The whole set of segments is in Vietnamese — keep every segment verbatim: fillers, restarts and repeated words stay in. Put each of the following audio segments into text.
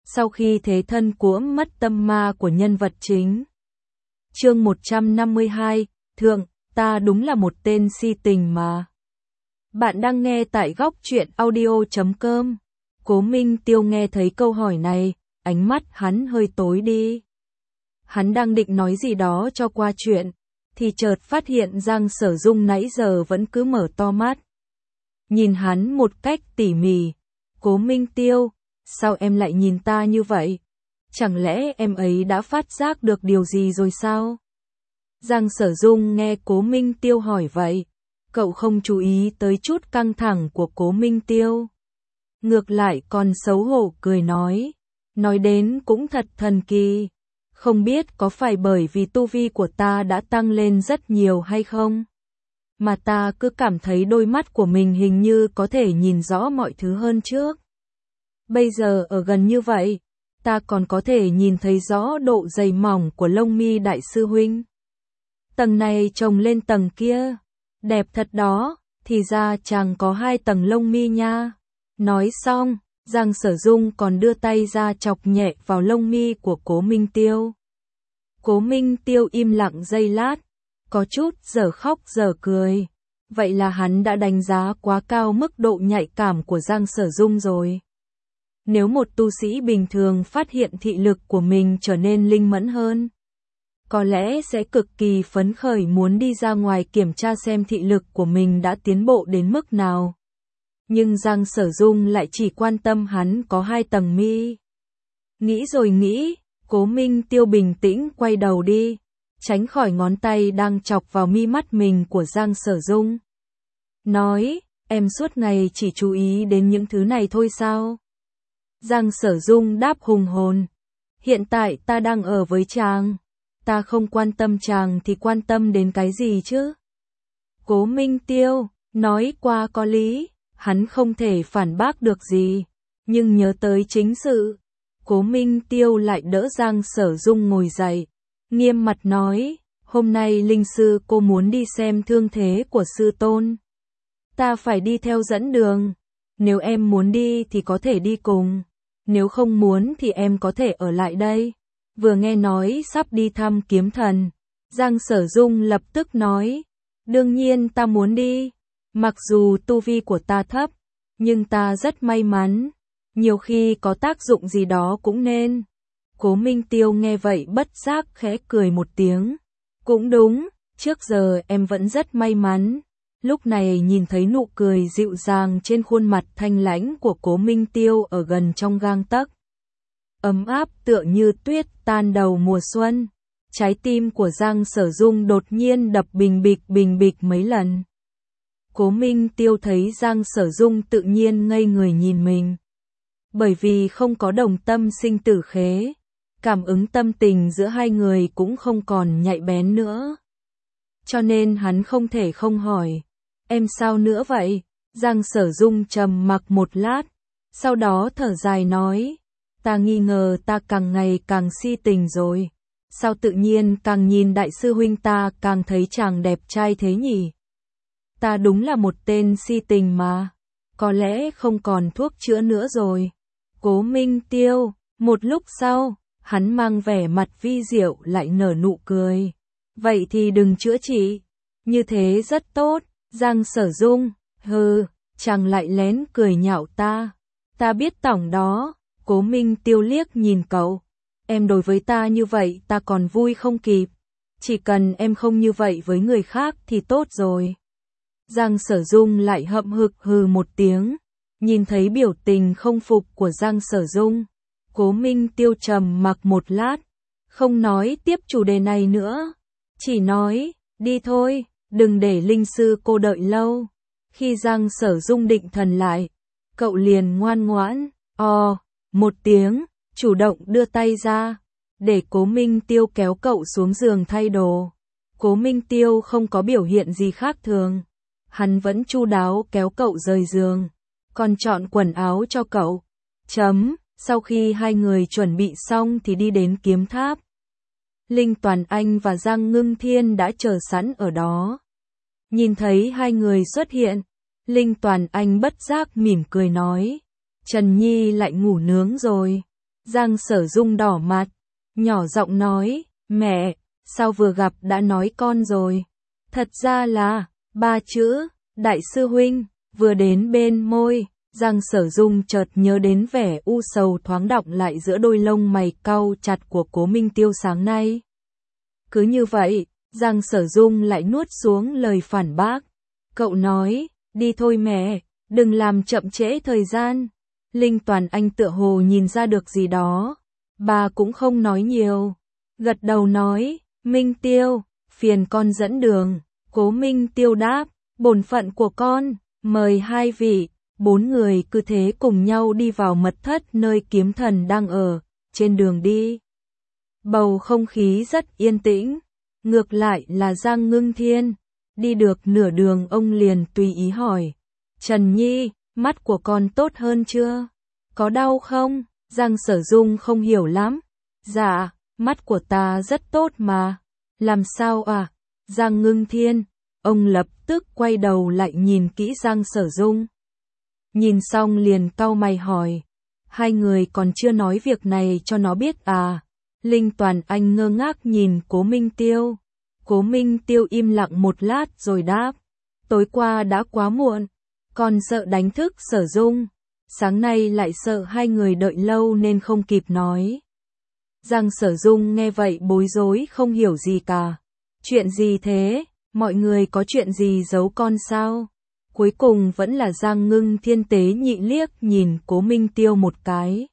sau khi thế thân cuỗm mất tâm ma của nhân vật chính. Chương một trăm năm mươi hai, Thượng, ta đúng là một tên si tình mà. Bạn đang nghe tại góc truyện audio chấm com. Cố Minh Tiêu nghe thấy câu hỏi này, ánh mắt hắn hơi tối đi. Hắn đang định nói gì đó cho qua chuyện, thì chợt phát hiện Giang Sở Dung nãy giờ vẫn cứ mở to mắt. Nhìn hắn một cách tỉ mỉ. Cố Minh Tiêu, sao em lại nhìn ta như vậy? Chẳng lẽ em ấy đã phát giác được điều gì rồi sao? Giang Sở Dung nghe Cố Minh Tiêu hỏi vậy, cậu không chú ý tới chút căng thẳng của Cố Minh Tiêu. Ngược lại còn xấu hổ cười nói, nói đến cũng thật thần kỳ. Không biết có phải bởi vì tu vi của ta đã tăng lên rất nhiều hay không? Mà ta cứ cảm thấy đôi mắt của mình hình như có thể nhìn rõ mọi thứ hơn trước. Bây giờ ở gần như vậy, ta còn có thể nhìn thấy rõ độ dày mỏng của lông mi đại sư huynh. Tầng này chồng lên tầng kia, đẹp thật đó, thì ra chàng có hai tầng lông mi nha. Nói xong, Giang Sở Dung còn đưa tay ra chọc nhẹ vào lông mi của Cố Minh Tiêu. Cố Minh Tiêu im lặng giây lát, có chút giờ khóc giờ cười. Vậy là hắn đã đánh giá quá cao mức độ nhạy cảm của Giang Sở Dung rồi. Nếu một tu sĩ bình thường phát hiện thị lực của mình trở nên linh mẫn hơn, có lẽ sẽ cực kỳ phấn khởi muốn đi ra ngoài kiểm tra xem thị lực của mình đã tiến bộ đến mức nào. Nhưng Giang Sở Dung lại chỉ quan tâm hắn có hai tầng mi. Nghĩ rồi nghĩ, Cố Minh Tiêu bình tĩnh quay đầu đi, tránh khỏi ngón tay đang chọc vào mi mắt mình của Giang Sở Dung. Nói, em suốt ngày chỉ chú ý đến những thứ này thôi sao? Giang Sở Dung đáp hùng hồn, hiện tại ta đang ở với chàng, ta không quan tâm chàng thì quan tâm đến cái gì chứ? Cố Minh Tiêu, nói qua có lý, hắn không thể phản bác được gì, nhưng nhớ tới chính sự. Cố Minh Tiêu lại đỡ Giang Sở Dung ngồi dậy, nghiêm mặt nói, hôm nay linh sư cô muốn đi xem thương thế của sư tôn. Ta phải đi theo dẫn đường, nếu em muốn đi thì có thể đi cùng, nếu không muốn thì em có thể ở lại đây. Vừa nghe nói sắp đi thăm kiếm thần, Giang Sở Dung lập tức nói, đương nhiên ta muốn đi, mặc dù tu vi của ta thấp, nhưng ta rất may mắn, nhiều khi có tác dụng gì đó cũng nên. Cố Minh Tiêu nghe vậy bất giác khẽ cười một tiếng, cũng đúng, trước giờ em vẫn rất may mắn. Lúc này nhìn thấy nụ cười dịu dàng trên khuôn mặt thanh lãnh của Cố Minh Tiêu ở gần trong gang tấc, ấm áp tựa như tuyết tan đầu mùa xuân, trái tim của Giang Sở Dung đột nhiên đập bình bịch bình bịch mấy lần. Cố Minh Tiêu thấy Giang Sở Dung tự nhiên ngây người nhìn mình. Bởi vì không có đồng tâm sinh tử khế, cảm ứng tâm tình giữa hai người cũng không còn nhạy bén nữa. Cho nên hắn không thể không hỏi, em sao nữa vậy? Giang Sở Dung trầm mặc một lát, sau đó thở dài nói, ta nghi ngờ ta càng ngày càng si tình rồi. Sao tự nhiên càng nhìn đại sư huynh ta càng thấy chàng đẹp trai thế nhỉ? Ta đúng là một tên si tình mà, có lẽ không còn thuốc chữa nữa rồi. Cố Minh Tiêu, một lúc sau, hắn mang vẻ mặt vi diệu lại nở nụ cười. Vậy thì đừng chữa trị, như thế rất tốt. Giang Sở Dung, hừ, chàng lại lén cười nhạo ta. Ta biết tổng đó. Cố Minh Tiêu liếc nhìn cậu, em đối với ta như vậy ta còn vui không kịp. Chỉ cần em không như vậy với người khác thì tốt rồi. Giang Sở Dung lại hậm hực hừ một tiếng, nhìn thấy biểu tình không phục của Giang Sở Dung. Cố Minh Tiêu trầm mặc một lát, không nói tiếp chủ đề này nữa, chỉ nói, đi thôi, đừng để linh sư cô đợi lâu. Khi Giang Sở Dung định thần lại, cậu liền ngoan ngoãn, o, một tiếng, chủ động đưa tay ra, để Cố Minh Tiêu kéo cậu xuống giường thay đồ. Cố Minh Tiêu không có biểu hiện gì khác thường, hắn vẫn chu đáo kéo cậu rời giường, còn chọn quần áo cho cậu. Chấm, sau khi hai người chuẩn bị xong thì đi đến kiếm tháp. Linh Toàn Anh và Giang Ngưng Thiên đã chờ sẵn ở đó. Nhìn thấy hai người xuất hiện, Linh Toàn Anh bất giác mỉm cười nói, Trần Nhi lại ngủ nướng rồi. Giang Sở Dung đỏ mặt, nhỏ giọng nói, mẹ, sao vừa gặp đã nói con rồi? Thật ra là, ba chữ, đại sư huynh, vừa đến bên môi, Giang Sở Dung chợt nhớ đến vẻ u sầu thoáng đọng lại giữa đôi lông mày cau chặt của Cố Minh Tiêu sáng nay. Cứ như vậy, Giang Sở Dung lại nuốt xuống lời phản bác. Cậu nói, đi thôi mẹ, đừng làm chậm trễ thời gian. Linh Toàn Anh tựa hồ nhìn ra được gì đó. Bà cũng không nói nhiều. Gật đầu nói, Minh Tiêu, phiền con dẫn đường. Cố Minh Tiêu đáp, bổn phận của con, mời hai vị. Bốn người cứ thế cùng nhau đi vào mật thất nơi kiếm thần đang ở. Trên đường đi, bầu không khí rất yên tĩnh. Ngược lại là Giang Ngưng Thiên. Đi được nửa đường ông liền tùy ý hỏi, Trần Nhi, mắt của con tốt hơn chưa? Có đau không? Giang Sở Dung không hiểu lắm. Dạ, mắt của ta rất tốt mà. Làm sao à? Giang Ngưng Thiên. Ông lập tức quay đầu lại nhìn kỹ Giang Sở Dung. Nhìn xong liền cau mày hỏi, hai người còn chưa nói việc này cho nó biết à? Linh Toàn Anh ngơ ngác nhìn Cố Minh Tiêu. Cố Minh Tiêu im lặng một lát rồi đáp, tối qua đã quá muộn, còn sợ đánh thức Sở Dung, sáng nay lại sợ hai người đợi lâu nên không kịp nói. Giang Sở Dung nghe vậy bối rối không hiểu gì cả. Chuyện gì thế? Mọi người có chuyện gì giấu con sao? Cuối cùng vẫn là Giang Ngưng Thiên tế nhị liếc nhìn Cố Minh Tiêu một cái.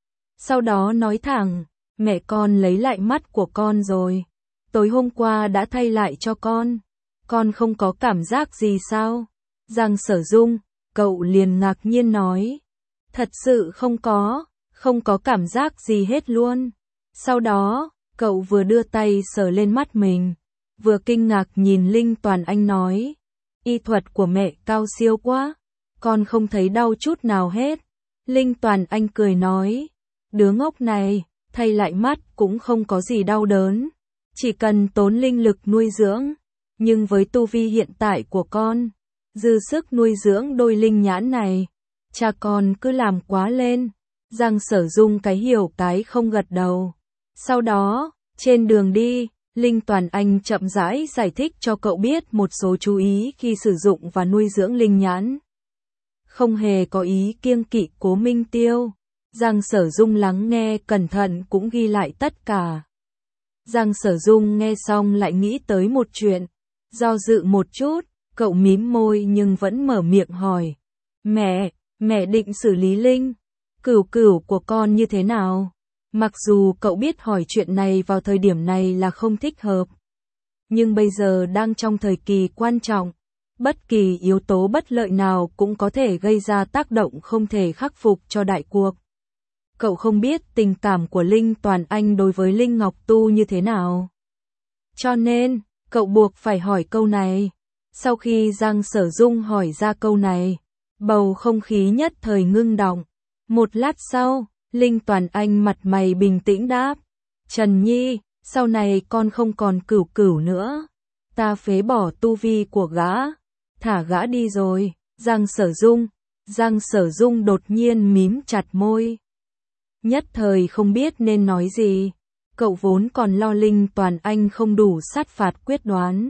Sau đó nói thẳng, mẹ con lấy lại mắt của con rồi. Tối hôm qua đã thay lại cho con. Con không có cảm giác gì sao? Giang Sở Dung, cậu liền ngạc nhiên nói. Thật sự không có, không có cảm giác gì hết luôn. Sau đó, cậu vừa đưa tay sờ lên mắt mình, vừa kinh ngạc nhìn Linh Toàn Anh nói. Y thuật của mẹ cao siêu quá, con không thấy đau chút nào hết. Linh Toàn Anh cười nói, đứa ngốc này, thay lại mắt cũng không có gì đau đớn. Chỉ cần tốn linh lực nuôi dưỡng, nhưng với tu vi hiện tại của con, dư sức nuôi dưỡng đôi linh nhãn này, cha con cứ làm quá lên. Giang Sở Dung cái hiểu cái không gật đầu. Sau đó, trên đường đi, Linh Toàn Anh chậm rãi giải thích cho cậu biết một số chú ý khi sử dụng và nuôi dưỡng linh nhãn. Không hề có ý kiêng kỵ Cố Minh Tiêu. Giang Sở Dung lắng nghe cẩn thận cũng ghi lại tất cả. Giang Sở Dung nghe xong lại nghĩ tới một chuyện, do dự một chút, cậu mím môi nhưng vẫn mở miệng hỏi. Mẹ, mẹ định xử lý Linh Cửu Cửu của con như thế nào? Mặc dù cậu biết hỏi chuyện này vào thời điểm này là không thích hợp, nhưng bây giờ đang trong thời kỳ quan trọng, bất kỳ yếu tố bất lợi nào cũng có thể gây ra tác động không thể khắc phục cho đại cuộc. Cậu không biết tình cảm của Linh Toàn Anh đối với Linh Ngọc Tu như thế nào. Cho nên, cậu buộc phải hỏi câu này. Sau khi Giang Sở Dung hỏi ra câu này, bầu không khí nhất thời ngưng đọng. Một lát sau, Linh Toàn Anh mặt mày bình tĩnh đáp. Trần Nhi, sau này con không còn Cửu Cửu nữa. Ta phế bỏ tu vi của gã. Thả gã đi rồi. Giang Sở Dung. Giang Sở Dung đột nhiên mím chặt môi. Nhất thời không biết nên nói gì. Cậu vốn còn lo Linh Toàn Anh không đủ sát phạt quyết đoán,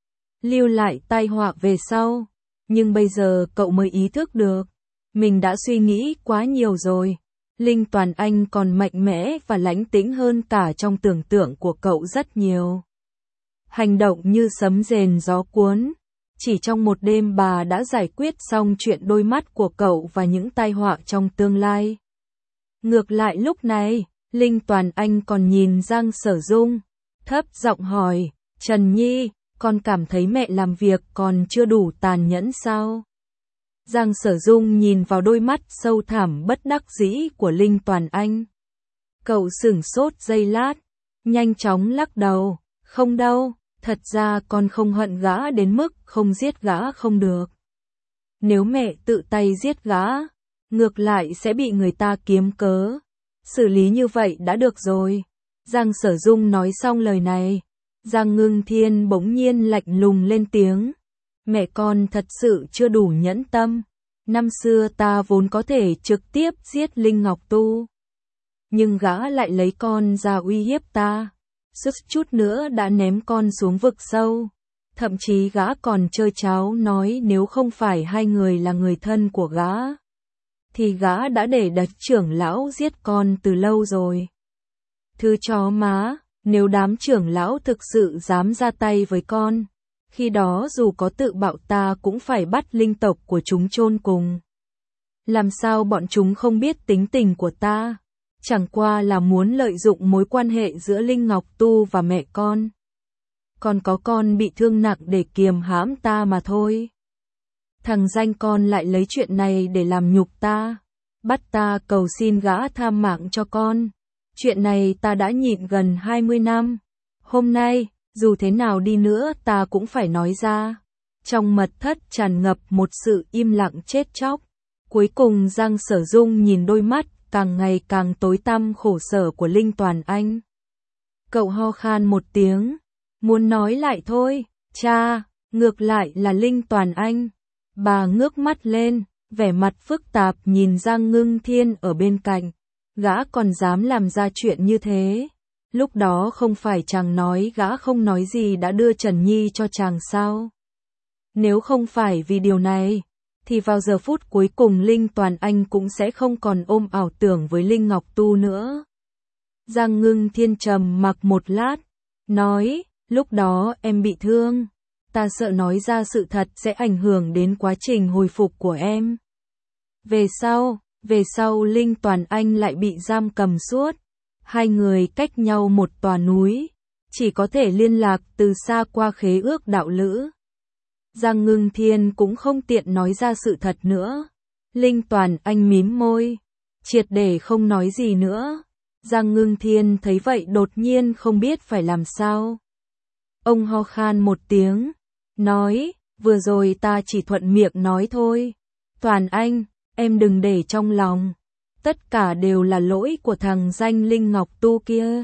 lưu lại tai họa về sau. Nhưng bây giờ cậu mới ý thức được, mình đã suy nghĩ quá nhiều rồi. Linh Toàn Anh còn mạnh mẽ và lãnh tĩnh hơn cả trong tưởng tượng của cậu rất nhiều. Hành động như sấm rền gió cuốn. Chỉ trong một đêm bà đã giải quyết xong chuyện đôi mắt của cậu và những tai họa trong tương lai. Ngược lại lúc này, Linh Toàn Anh còn nhìn Giang Sở Dung, thấp giọng hỏi, Trần Nhi, con cảm thấy mẹ làm việc còn chưa đủ tàn nhẫn sao? Giang Sở Dung nhìn vào đôi mắt sâu thẳm bất đắc dĩ của Linh Toàn Anh. Cậu sửng sốt giây lát, nhanh chóng lắc đầu, không đâu, thật ra con không hận gã đến mức không giết gã không được. Nếu mẹ tự tay giết gã, ngược lại sẽ bị người ta kiếm cớ. Xử lý như vậy đã được rồi. Giang Sở Dung nói xong lời này, Giang Ngưng Thiên bỗng nhiên lạnh lùng lên tiếng. Mẹ con thật sự chưa đủ nhẫn tâm. Năm xưa ta vốn có thể trực tiếp giết Linh Ngọc Tu. nhưng gã lại lấy con ra uy hiếp ta. Sức chút nữa đã ném con xuống vực sâu. Thậm chí gã còn chơi cháo nói nếu không phải hai người là người thân của gã, thì gã đã để đạch trưởng lão giết con từ lâu rồi. Thứ chó má, nếu đám trưởng lão thực sự dám ra tay với con, khi đó dù có tự bạo ta cũng phải bắt linh tộc của chúng chôn cùng. Làm sao bọn chúng không biết tính tình của ta? Chẳng qua là muốn lợi dụng mối quan hệ giữa Linh Ngọc Tu và mẹ con. Còn có con bị thương nặng để kiềm hãm ta mà thôi. Thằng danh con lại lấy chuyện này để làm nhục ta, bắt ta cầu xin gã tha mạng cho con. Chuyện này ta đã nhịn gần hai mươi năm. Hôm nay, dù thế nào đi nữa ta cũng phải nói ra. Trong mật thất tràn ngập một sự im lặng chết chóc. Cuối cùng Giang Sở Dung nhìn đôi mắt càng ngày càng tối tăm khổ sở của Linh Toàn Anh. Cậu ho khan một tiếng, muốn nói lại thôi, cha, ngược lại là Linh Toàn Anh. Bà ngước mắt lên, vẻ mặt phức tạp nhìn Giang Ngưng Thiên ở bên cạnh. Gã còn dám làm ra chuyện như thế. Lúc đó không phải chàng nói gã không nói gì đã đưa Trần Nhi cho chàng sao? Nếu không phải vì điều này, thì vào giờ phút cuối cùng Linh Toàn Anh cũng sẽ không còn ôm ảo tưởng với Linh Ngọc Tu nữa. Giang Ngưng Thiên trầm mặc một lát, nói, lúc đó em bị thương, ta sợ nói ra sự thật sẽ ảnh hưởng đến quá trình hồi phục của em. Về sau, về sau Linh Toàn Anh lại bị giam cầm suốt, hai người cách nhau một tòa núi, chỉ có thể liên lạc từ xa qua khế ước đạo lữ. Giang Ngưng Thiên cũng không tiện nói ra sự thật nữa. Linh Toàn Anh mím môi, triệt để không nói gì nữa. Giang Ngưng Thiên thấy vậy đột nhiên không biết phải làm sao. Ông ho khan một tiếng, nói, vừa rồi ta chỉ thuận miệng nói thôi. Toàn Anh, em đừng để trong lòng. Tất cả đều là lỗi của thằng danh Linh Ngọc Tu kia.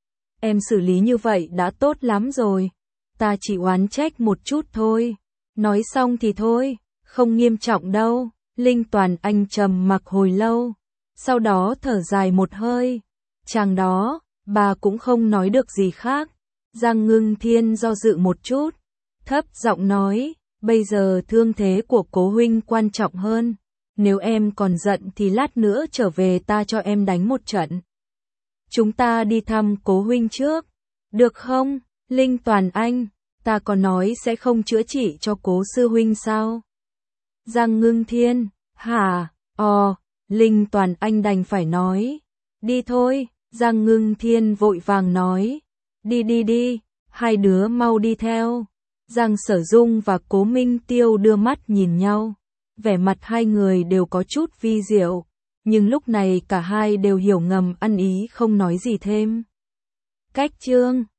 Em xử lý như vậy đã tốt lắm rồi. Ta chỉ oán trách một chút thôi. Nói xong thì thôi, không nghiêm trọng đâu. Linh Toàn Anh trầm mặc hồi lâu, sau đó thở dài một hơi. Chàng đó, bà cũng không nói được gì khác. Giang Ngưng Thiên do dự một chút, thấp giọng nói, bây giờ thương thế của cố huynh quan trọng hơn. Nếu em còn giận thì lát nữa trở về ta cho em đánh một trận. Chúng ta đi thăm cố huynh trước, được không? Linh Toàn Anh, ta có nói sẽ không chữa trị cho cố sư huynh sao? Giang Ngưng Thiên, hả? Ồ, Linh Toàn Anh đành phải nói, đi thôi. Giang Ngưng Thiên vội vàng nói, đi đi đi, hai đứa mau đi theo. Giang Sở Dung và Cố Minh Tiêu đưa mắt nhìn nhau, vẻ mặt hai người đều có chút vi diệu, nhưng lúc này cả hai đều hiểu ngầm ăn ý không nói gì thêm. Cách chương